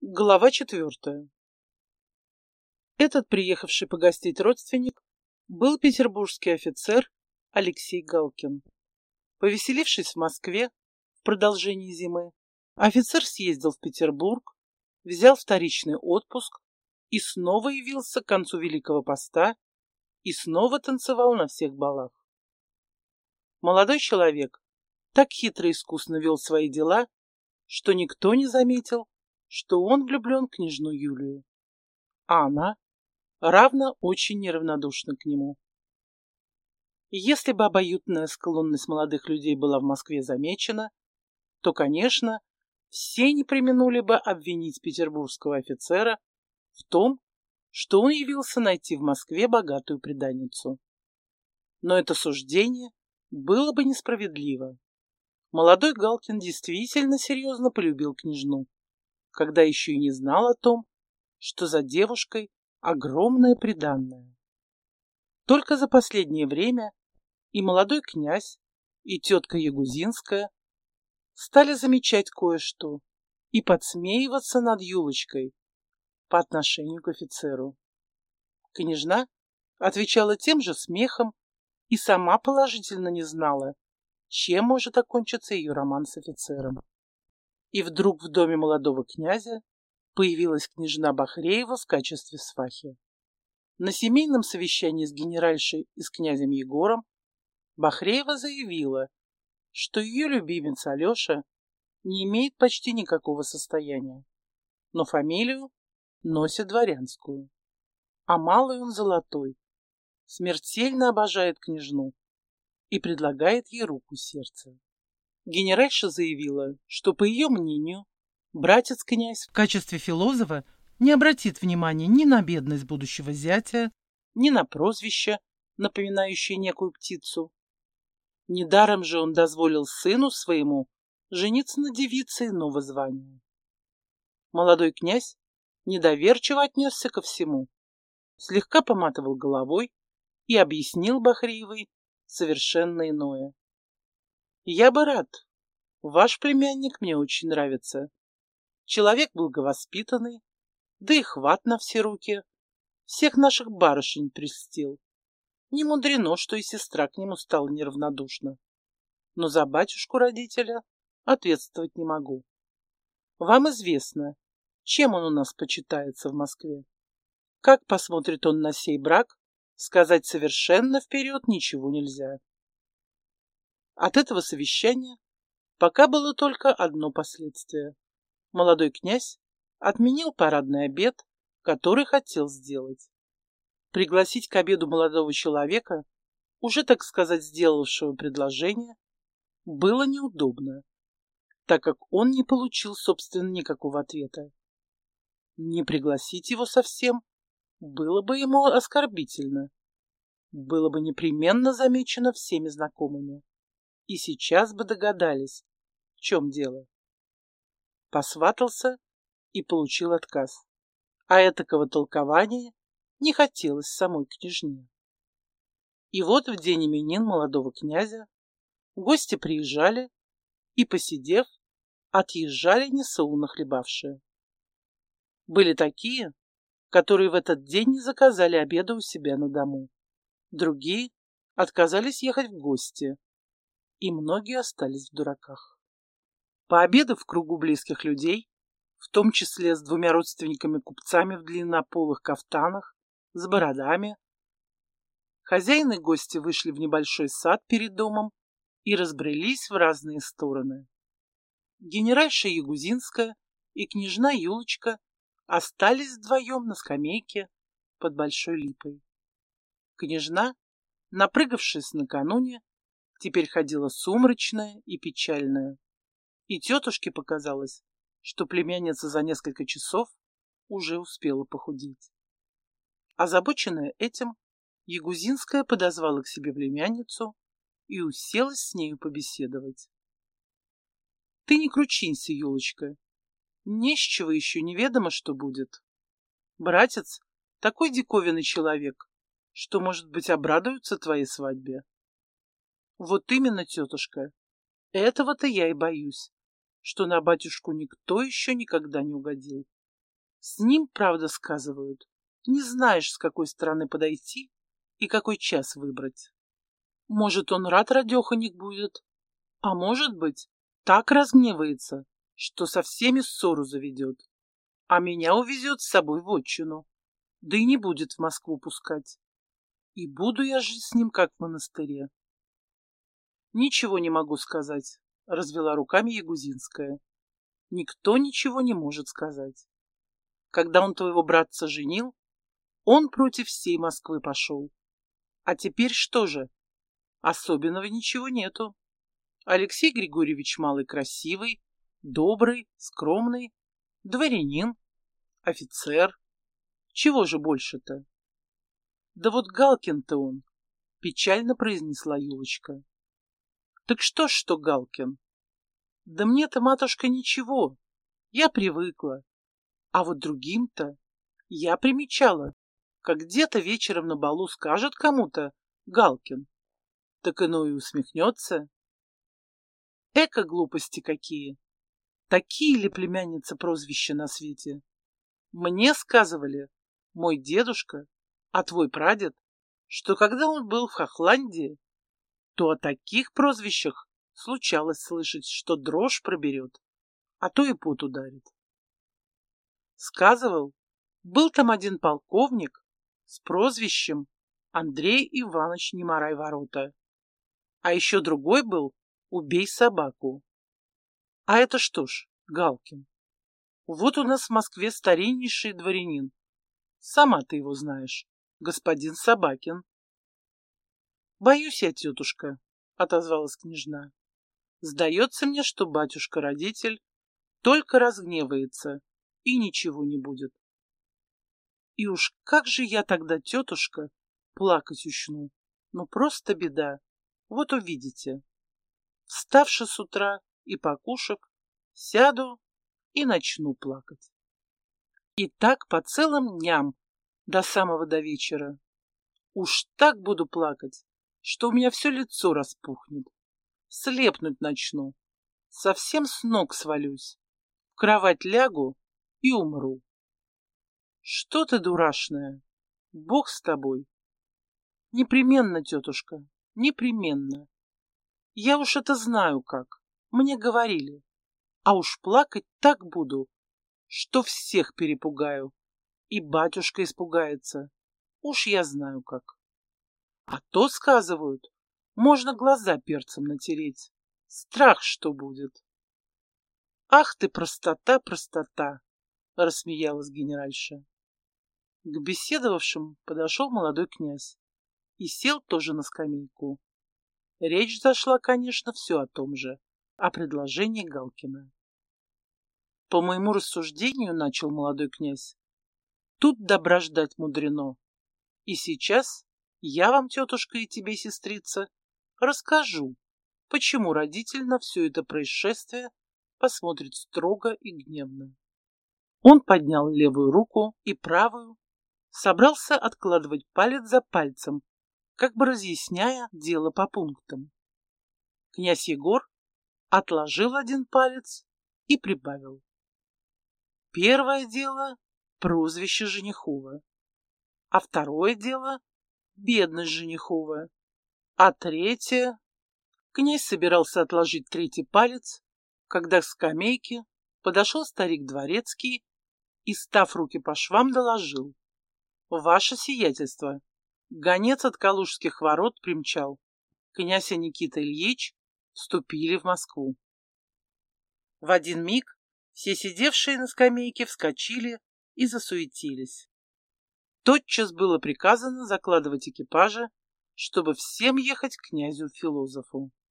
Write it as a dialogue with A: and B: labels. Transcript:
A: Глава 4. Этот приехавший погостить родственник был петербургский офицер Алексей Галкин. Повеселившись в Москве в продолжении зимы, офицер съездил в Петербург, взял вторичный отпуск и снова явился к концу Великого Поста и снова танцевал на всех балах. Молодой человек так хитро и искусно вел свои дела, что никто не заметил, что он влюблен в княжну Юлию, а она равно очень неравнодушна к нему. И если бы обоюдная склонность молодых людей была в Москве замечена, то, конечно, все не преминули бы обвинить петербургского офицера в том, что он явился найти в Москве богатую приданицу. Но это суждение было бы несправедливо. Молодой Галкин действительно серьезно полюбил княжну, когда еще и не знал о том, что за девушкой огромное приданное. Только за последнее время и молодой князь, и тетка Ягузинская стали замечать кое-что и подсмеиваться над Юлочкой по отношению к офицеру. Княжна отвечала тем же смехом и сама положительно не знала, чем может окончиться ее роман с офицером. И вдруг в доме молодого князя появилась княжна Бахреева в качестве свахи. На семейном совещании с генеральшей и с князем Егором Бахреева заявила, что ее любимец Алеша не имеет почти никакого состояния, но фамилию носит дворянскую, а малый он золотой, смертельно обожает княжну и предлагает ей руку сердца. Генеральша заявила, что, по ее мнению, братец-князь в качестве философа не обратит внимания ни на бедность будущего зятя, ни на прозвище, напоминающее некую птицу. Недаром же он дозволил сыну своему жениться на девице иного звания. Молодой князь недоверчиво отнесся ко всему, слегка поматывал головой и объяснил Бахреевой совершенно иное. «Я бы рад. Ваш племянник мне очень нравится. Человек благовоспитанный, да и хват на все руки. Всех наших барышень прельстил. Не мудрено, что и сестра к нему стала неравнодушна. Но за батюшку-родителя ответствовать не могу. Вам известно, чем он у нас почитается в Москве. Как посмотрит он на сей брак, сказать совершенно вперед ничего нельзя». От этого совещания пока было только одно последствие. Молодой князь отменил парадный обед, который хотел сделать. Пригласить к обеду молодого человека, уже, так сказать, сделавшего предложение, было неудобно, так как он не получил, собственно, никакого ответа. Не пригласить его совсем было бы ему оскорбительно, было бы непременно замечено всеми знакомыми, и сейчас бы догадались, в чем дело. Посватался и получил отказ, а этакого толкования не хотелось самой княжне. И вот в день именин молодого князя гости приезжали и, посидев, отъезжали несолоно хлебавшие. Были такие, которые в этот день не заказали обеда у себя на дому, другие отказались ехать в гости, и многие остались в дураках. Пообедав в кругу близких людей, в том числе с двумя родственниками-купцами в длиннополых кафтанах, с бородами, хозяин и гости вышли в небольшой сад перед домом и разбрелись в разные стороны. Генеральша Ягузинская и княжна Юлочка остались вдвоем на скамейке под большой липой. Княжна, напрыгавшись накануне, теперь ходила сумрачная и печальная, и тетушке показалось, что племянница за несколько часов уже успела похудеть. Озабоченная этим, Ягузинская подозвала к себе племянницу и уселась с нею побеседовать. «Ты не кручинься, Юлочка, не с чего еще неведомо, что будет. Братец такой диковинный человек, что, может быть, обрадуется твоей свадьбе». «Вот именно, тетушка, этого-то я и боюсь, что на батюшку никто еще никогда не угодил. С ним, правда, сказывают, не знаешь, с какой стороны подойти и какой час выбрать. Может, он рад радеханик будет, а может быть, так разгневается, что со всеми ссору заведет, а меня увезет с собой в отчину, да и не будет в Москву пускать. И буду я жить с ним, как в монастыре. Ничего не могу сказать, развела руками Ягузинская. Никто ничего не может сказать. Когда он твоего братца женил, он против всей Москвы пошел. А теперь что же? Особенного ничего нету. Алексей Григорьевич малый красивый, добрый, скромный, дворянин, офицер. Чего же больше-то? Да вот Галкин-то он, печально произнесла Юлочка. Так что ж, что Галкин? Да мне-то, матушка, ничего. Я привыкла. А вот другим-то я примечала, как где-то вечером на балу скажет кому-то Галкин, так иной и усмехнется. Эко глупости какие! Такие ли, племянница, прозвища на свете? Мне сказывали, мой дедушка, а твой прадед, что когда он был в Хохландии, то о таких прозвищах случалось слышать, что дрожь проберет, а то и пот ударит. Сказывал, был там один полковник с прозвищем Андрей Иванович Немарай-ворота, а еще другой был «Убей собаку». А это что ж, Галкин. Вот у нас в Москве стариннейший дворянин. Сама ты его знаешь, господин Собакин. Боюсь я, тетушка, отозвалась княжна. Сдается мне, что батюшка-родитель только разгневается и ничего не будет. И уж как же я тогда, тетушка, плакать учну. Ну просто беда. Вот увидите. Вставши с утра и покушав, сяду и начну плакать. И так по целым дням, до самого до вечера. Уж так буду плакать, что у меня все лицо распухнет. Слепнуть начну. Совсем с ног свалюсь. В кровать лягу и умру. Что ты, дурашная? Бог с тобой. Непременно, тетушка, непременно. Я уж это знаю как. Мне говорили. А уж плакать так буду, что всех перепугаю. И батюшка испугается. Уж я знаю как. А то, сказывают, можно глаза перцем натереть. Страх что будет. Ах ты, простота, простота, рассмеялась генеральша. К беседовавшим подошел молодой князь и сел тоже на скамейку. Речь зашла, конечно, все о том же, о предложении Галкина. По моему рассуждению, начал молодой князь, тут добра ждать мудрено. И сейчас я вам, тетушка, и тебе, сестрица, расскажу, почему родитель на все это происшествие посмотрит строго и гневно. Он поднял левую руку и правую, собрался откладывать палец за пальцем, как бы разъясняя дело по пунктам. Князь Егор отложил один палец и прибавил. Первое дело — прозвище Женихова, а второе дело — бедность Женихова, а третье... Князь собирался отложить третий палец, когда к скамейке подошел старик дворецкий и, став руки по швам, доложил. Ваше сиятельство, гонец от Калужских ворот примчал. Князь и Никита Ильич вступили в Москву. В один миг все сидевшие на скамейке вскочили и засуетились. Тотчас было приказано закладывать экипажи, чтобы всем ехать к князю-философу.